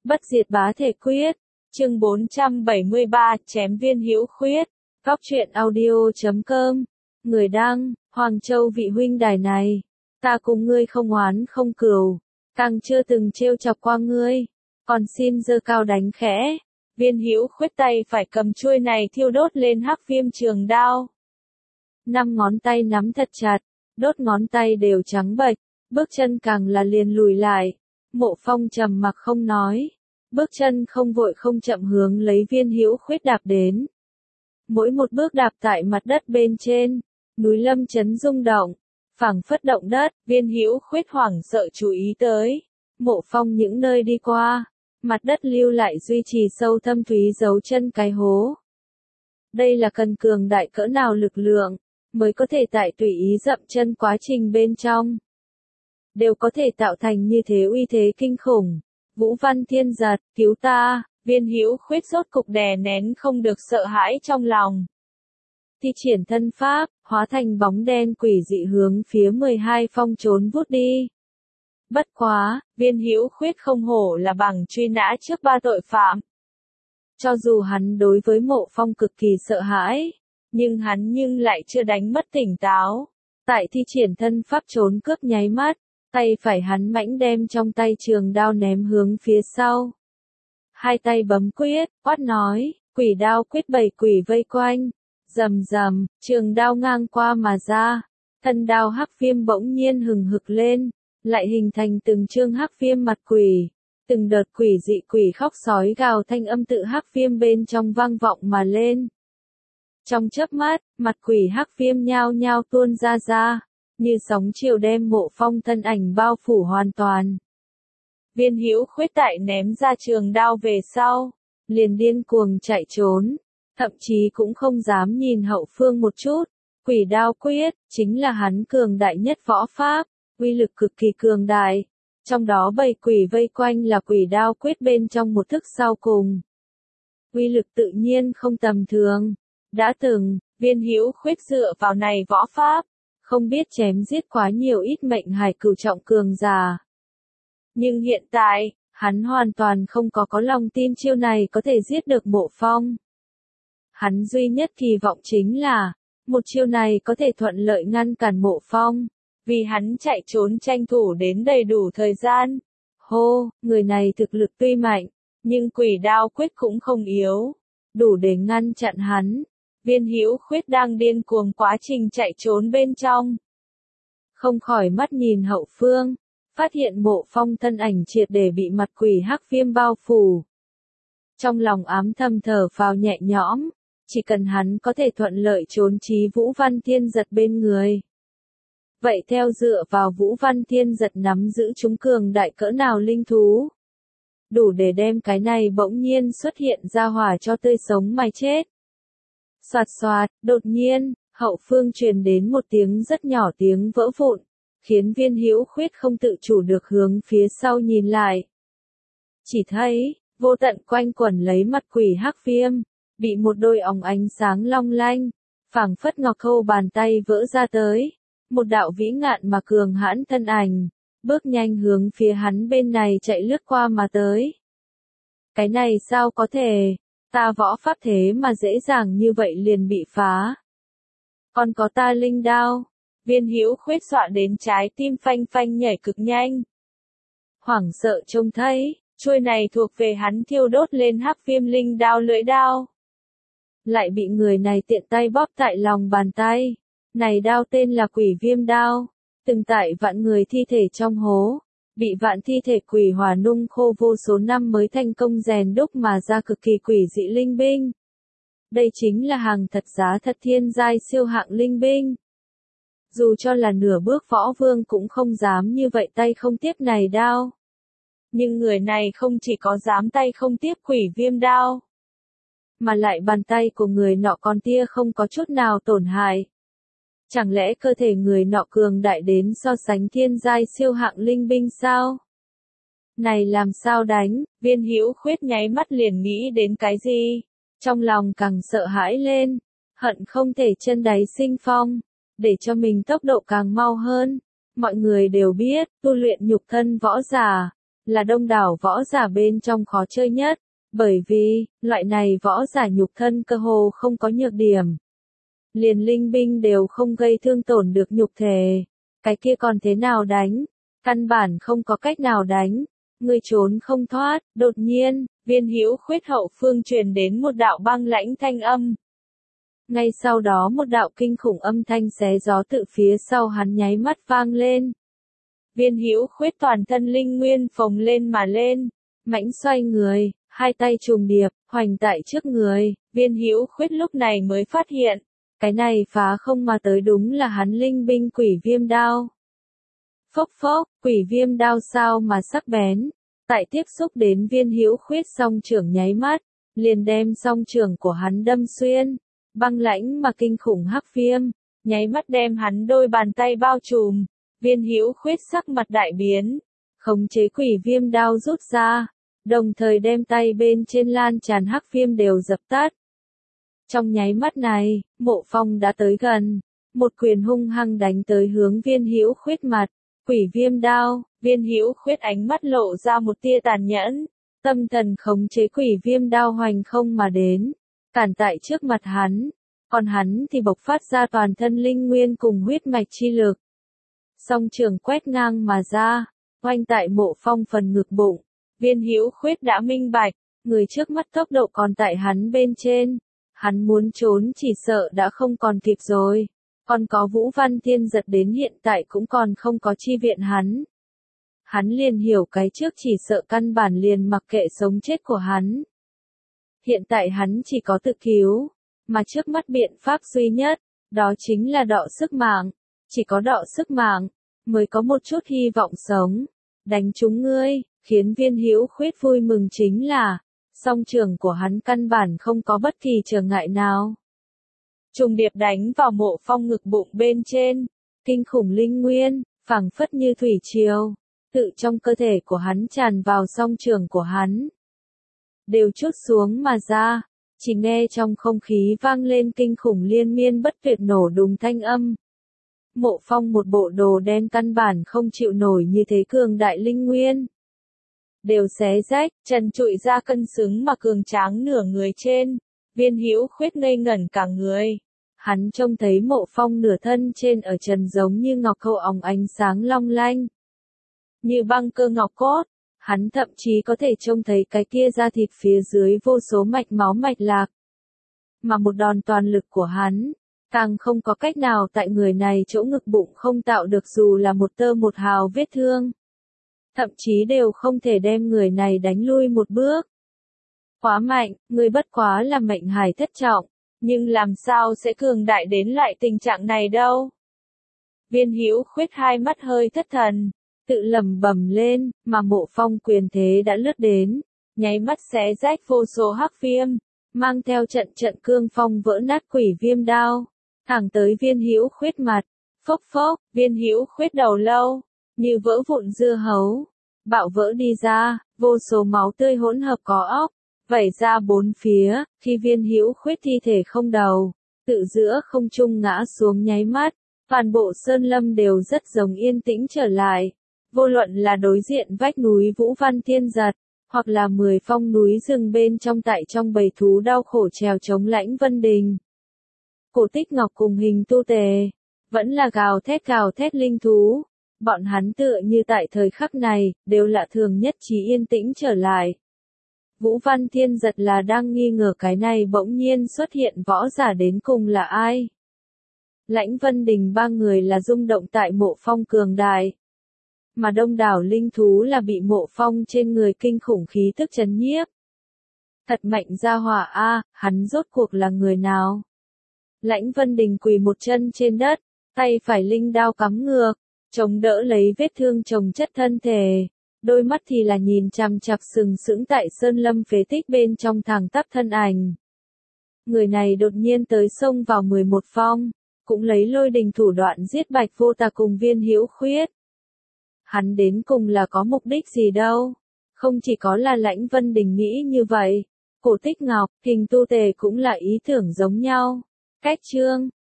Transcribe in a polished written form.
Bất diệt bá thể quyết. Chương 473, chém Viên Hữu Khuyết. Góc truyện audio.com. Người đăng, Hoàng Châu vị huynh đài này. Ta cùng ngươi không oán không cừu. Càng chưa từng trêu chọc qua ngươi. Còn xin giơ cao đánh khẽ. Viên Hữu Khuyết tay phải cầm chuôi này thiêu đốt lên hắc viêm trường đao. 5 ngón tay nắm thật chặt, đốt ngón tay đều trắng bệch, bước chân càng là liền lùi lại. Mộ Phong trầm mặc không nói, bước chân không vội không chậm hướng lấy Viên Hữu Khuyết đạp đến. Mỗi một bước đạp tại mặt đất bên trên, núi lâm chấn rung động, phảng phất động đất. Viên Hữu Khuyết hoảng sợ chú ý tới, Mộ Phong những nơi đi qua, mặt đất lưu lại duy trì sâu thâm thúy dấu chân cái hố. Đây là cần cường đại cỡ nào lực lượng, mới có thể tại tùy ý dậm chân quá trình bên trong. Đều có thể tạo thành như thế uy thế kinh khủng. Vũ Văn Thiên giật, cứu ta, Viên Hữu Khuyết rốt cục đè nén không được sợ hãi trong lòng. Thi triển thân pháp, hóa thành bóng đen quỷ dị hướng phía 12 phong trốn vút đi. Bất quá, Viên Hữu Khuyết không hổ là bằng truy nã trước 3 tội phạm. Cho dù hắn đối với Mộ Phong cực kỳ sợ hãi, nhưng hắn lại chưa đánh mất tỉnh táo. Tại thi triển thân pháp trốn cướp nháy mắt, tay phải hắn mãnh đem trong tay trường đao ném hướng phía sau. Hai tay bấm quyết, quát nói, quỷ đao quyết 7 quỷ vây quanh. Rầm rầm, trường đao ngang qua mà ra. Thân đao hắc viêm bỗng nhiên hừng hực lên, lại hình thành từng chương hắc viêm mặt quỷ. Từng đợt quỷ dị quỷ khóc sói gào thanh âm tự hắc viêm bên trong vang vọng mà lên. Trong chớp mắt, mặt quỷ hắc viêm nhao nhao tuôn ra, như sóng chiều đem Mộ Phong thân ảnh bao phủ hoàn toàn. Viên Hữu Khuyết tại ném ra trường đao về sau, liền điên cuồng chạy trốn, thậm chí cũng không dám nhìn hậu phương một chút. Quỷ đao quyết, chính là hắn cường đại nhất võ pháp, uy lực cực kỳ cường đại. Trong đó 7 quỷ vây quanh là quỷ đao quyết bên trong một thức sau cùng. Uy lực tự nhiên không tầm thường. Đã từng, Viên Hữu Khuyết dựa vào này võ pháp, không biết chém giết quá nhiều ít mệnh hải cửu trọng cường giả. Nhưng hiện tại, hắn hoàn toàn không có lòng tin chiêu này có thể giết được Mộ Phong. Hắn duy nhất kỳ vọng chính là, một chiêu này có thể thuận lợi ngăn cản Mộ Phong, vì hắn chạy trốn tranh thủ đến đầy đủ thời gian. Hô, người này thực lực tuy mạnh, nhưng quỷ đao quyết cũng không yếu, đủ để ngăn chặn hắn. Viên Hữu Khuyết đang điên cuồng quá trình chạy trốn bên trong. Không khỏi mắt nhìn hậu phương, phát hiện Mộ Phong thân ảnh triệt để bị mặt quỷ hắc viêm bao phủ. Trong lòng ám thầm thở phào nhẹ nhõm, chỉ cần hắn có thể thuận lợi trốn trí Vũ Văn Thiên giật bên người. Vậy theo dựa vào Vũ Văn Thiên giật nắm giữ chúng cường đại cỡ nào linh thú, đủ để đem cái này bỗng nhiên xuất hiện ra hỏa cho tươi sống mà chết. Soạt soạt, đột nhiên, hậu phương truyền đến một tiếng rất nhỏ tiếng vỡ vụn, khiến Viên Hữu Khuyết không tự chủ được hướng phía sau nhìn lại. Chỉ thấy, vô tận quanh quẩn lấy mặt quỷ hắc viêm, bị một đôi óng ánh sáng long lanh, phảng phất ngọc khâu bàn tay vỡ ra tới. Một đạo vĩ ngạn mà cường hãn thân ảnh, bước nhanh hướng phía hắn bên này chạy lướt qua mà tới. Cái này sao có thể, ta võ pháp thế mà dễ dàng như vậy liền bị phá. Còn có ta linh đao, Viên Hữu Khuyết dọa đến trái tim phanh phanh nhảy cực nhanh. Hoảng sợ trông thấy, chuôi này thuộc về hắn thiêu đốt lên hắc viêm linh đao lưỡi đao. Lại bị người này tiện tay bóp tại lòng bàn tay. Này đao tên là Quỷ Viêm đao, từng tại vạn người thi thể trong hố, bị vạn thi thể quỷ hỏa nung khô vô số năm mới thành công rèn đúc mà ra cực kỳ quỷ dị linh binh. Đây chính là hàng thật giá thật thiên giai siêu hạng linh binh. Dù cho là nửa bước võ vương cũng không dám như vậy tay không tiếp này đao. Nhưng người này không chỉ có dám tay không tiếp Quỷ Viêm đao, mà lại bàn tay của người nọ còn tia không có chút nào tổn hại. Chẳng lẽ cơ thể người nọ cường đại đến so sánh thiên giai siêu hạng linh binh sao? Này làm sao đánh? Viên Hữu Khuyết nháy mắt liền nghĩ đến cái gì? Trong lòng càng sợ hãi lên, hận không thể chân đáy sinh phong, để cho mình tốc độ càng mau hơn. Mọi người đều biết, tu luyện nhục thân võ giả, là đông đảo võ giả bên trong khó chơi nhất, bởi vì, loại này võ giả nhục thân cơ hồ không có nhược điểm. Liền linh binh đều không gây thương tổn được nhục thể, cái kia còn thế nào đánh, căn bản không có cách nào đánh, ngươi trốn không thoát. Đột nhiên, Viên Hữu Khuyết hậu phương truyền đến một đạo băng lãnh thanh âm. Ngay sau đó một đạo kinh khủng âm thanh xé gió tự phía sau hắn nháy mắt vang lên. Viên Hữu Khuyết toàn thân linh nguyên phồng lên mà lên, mãnh xoay người, hai tay trùng điệp, hoành tại trước người. Viên Hữu Khuyết lúc này mới phát hiện, cái này phá không mà tới đúng là hắn linh binh Quỷ Viêm Đao. Phốc phốc, Quỷ Viêm Đao sao mà sắc bén, tại tiếp xúc đến Viên Hữu Khuyết song trưởng nháy mắt, liền đem song trưởng của hắn đâm xuyên. Băng lãnh mà kinh khủng hắc viêm, nháy mắt đem hắn đôi bàn tay bao trùm. Viên Hữu Khuyết sắc mặt đại biến, khống chế Quỷ Viêm Đao rút ra, đồng thời đem tay bên trên lan tràn hắc viêm đều dập tắt. Trong nháy mắt này, Mộ Phong đã tới gần, một quyền hung hăng đánh tới hướng Viên Hữu Khuyết mặt. Quỷ Viêm Đao, Viên Hữu Khuyết ánh mắt lộ ra một tia tàn nhẫn, tâm thần khống chế Quỷ Viêm Đao hoành không mà đến, cản tại trước mặt hắn, còn hắn thì bộc phát ra toàn thân linh nguyên cùng huyết mạch chi lực. Song trường quét ngang mà ra, oanh tại Mộ Phong phần ngực bụng. Viên Hữu Khuyết đã minh bạch, người trước mắt tốc độ còn tại hắn bên trên, hắn muốn trốn chỉ sợ đã không còn kịp rồi. Còn có Vũ Văn Thiên Giật đến hiện tại cũng còn không có chi viện hắn. Hắn liền hiểu cái trước chỉ sợ căn bản liền mặc kệ sống chết của hắn. Hiện tại hắn chỉ có tự cứu, mà trước mắt biện pháp duy nhất, đó chính là đọ sức mạng. Chỉ có đọ sức mạng, mới có một chút hy vọng sống. Đánh trúng ngươi, khiến Viên Hữu Khuyết vui mừng chính là, song trường của hắn căn bản không có bất kỳ trở ngại nào. Trùng điệp đánh vào Mộ Phong ngực bụng bên trên, kinh khủng linh nguyên, phảng phất như thủy triều, tự trong cơ thể của hắn tràn vào song trường của hắn. Đều trút xuống mà ra, chỉ nghe trong không khí vang lên kinh khủng liên miên bất tuyệt nổ đùng thanh âm. Mộ Phong một bộ đồ đen căn bản không chịu nổi như thế cường đại linh nguyên. Đều xé rách, trần trụi ra cân xứng mà cường tráng nửa người trên, Viên Hữu Khuyết ngây ngẩn cả người. Hắn trông thấy Mộ Phong nửa thân trên ở trần giống như ngọc câu óng ánh sáng long lanh. Như băng cơ ngọc cốt, hắn thậm chí có thể trông thấy cái kia da thịt phía dưới vô số mạch máu mạch lạc. Mà một đòn toàn lực của hắn, càng không có cách nào tại người này chỗ ngực bụng không tạo được dù là một tơ một hào vết thương. Thậm chí đều không thể đem người này đánh lui một bước. Quá mạnh, người bất quá là mệnh hải thất trọng, nhưng làm sao sẽ cường đại đến lại tình trạng này đâu. Viên Hữu Khuyết hai mắt hơi thất thần, tự lẩm bẩm lên, mà Mộ Phong quyền thế đã lướt đến, nháy mắt xé rách vô số hắc viêm, mang theo trận trận cương phong vỡ nát Quỷ Viêm Đao, thẳng tới Viên Hữu Khuyết mặt. Phốc phốc, Viên Hữu Khuyết đầu lâu, như vỡ vụn dưa hấu, bạo vỡ đi ra, vô số máu tươi hỗn hợp có óc, vẩy ra bốn phía. Khi Viên Hữu Khuyết thi thể không đầu, tự giữa không trung ngã xuống nháy mắt, toàn bộ sơn lâm đều rất giống yên tĩnh trở lại. Vô luận là đối diện vách núi Vũ Văn Thiên Giật, hoặc là 10 phong núi rừng bên trong tại trong bầy thú đau khổ trèo chống Lãnh Vân Đình. Cổ Tích Ngọc cùng Hình Tu Tề, vẫn là gào thét linh thú. Bọn hắn tựa như tại thời khắc này, đều lạ thường nhất trí yên tĩnh trở lại. Vũ Văn Thiên Giật là đang nghi ngờ cái này bỗng nhiên xuất hiện võ giả đến cùng là ai. Lãnh Vân Đình ba người là rung động tại Mộ Phong cường đại. Mà đông đảo linh thú là bị Mộ Phong trên người kinh khủng khí tức trấn nhiếp. Thật mạnh ra hỏa a, hắn rốt cuộc là người nào? Lãnh Vân Đình quỳ một chân trên đất, tay phải linh đao cắm ngược, chống đỡ lấy vết thương chồng chất thân thể, đôi mắt thì là nhìn chằm chằm sừng sững tại sơn lâm phế tích bên trong thẳng tắp thân ảnh. Người này đột nhiên tới xông vào 11 phong, cũng lấy lôi đình thủ đoạn giết Bạch Vô Tà cùng Viên Hữu Khuyết. Hắn đến cùng là có mục đích gì đâu? Không chỉ có là Lãnh Vân Đình nghĩ như vậy, Cổ Tích Ngọc, Hình Tu Tề cũng là ý tưởng giống nhau. Cách chương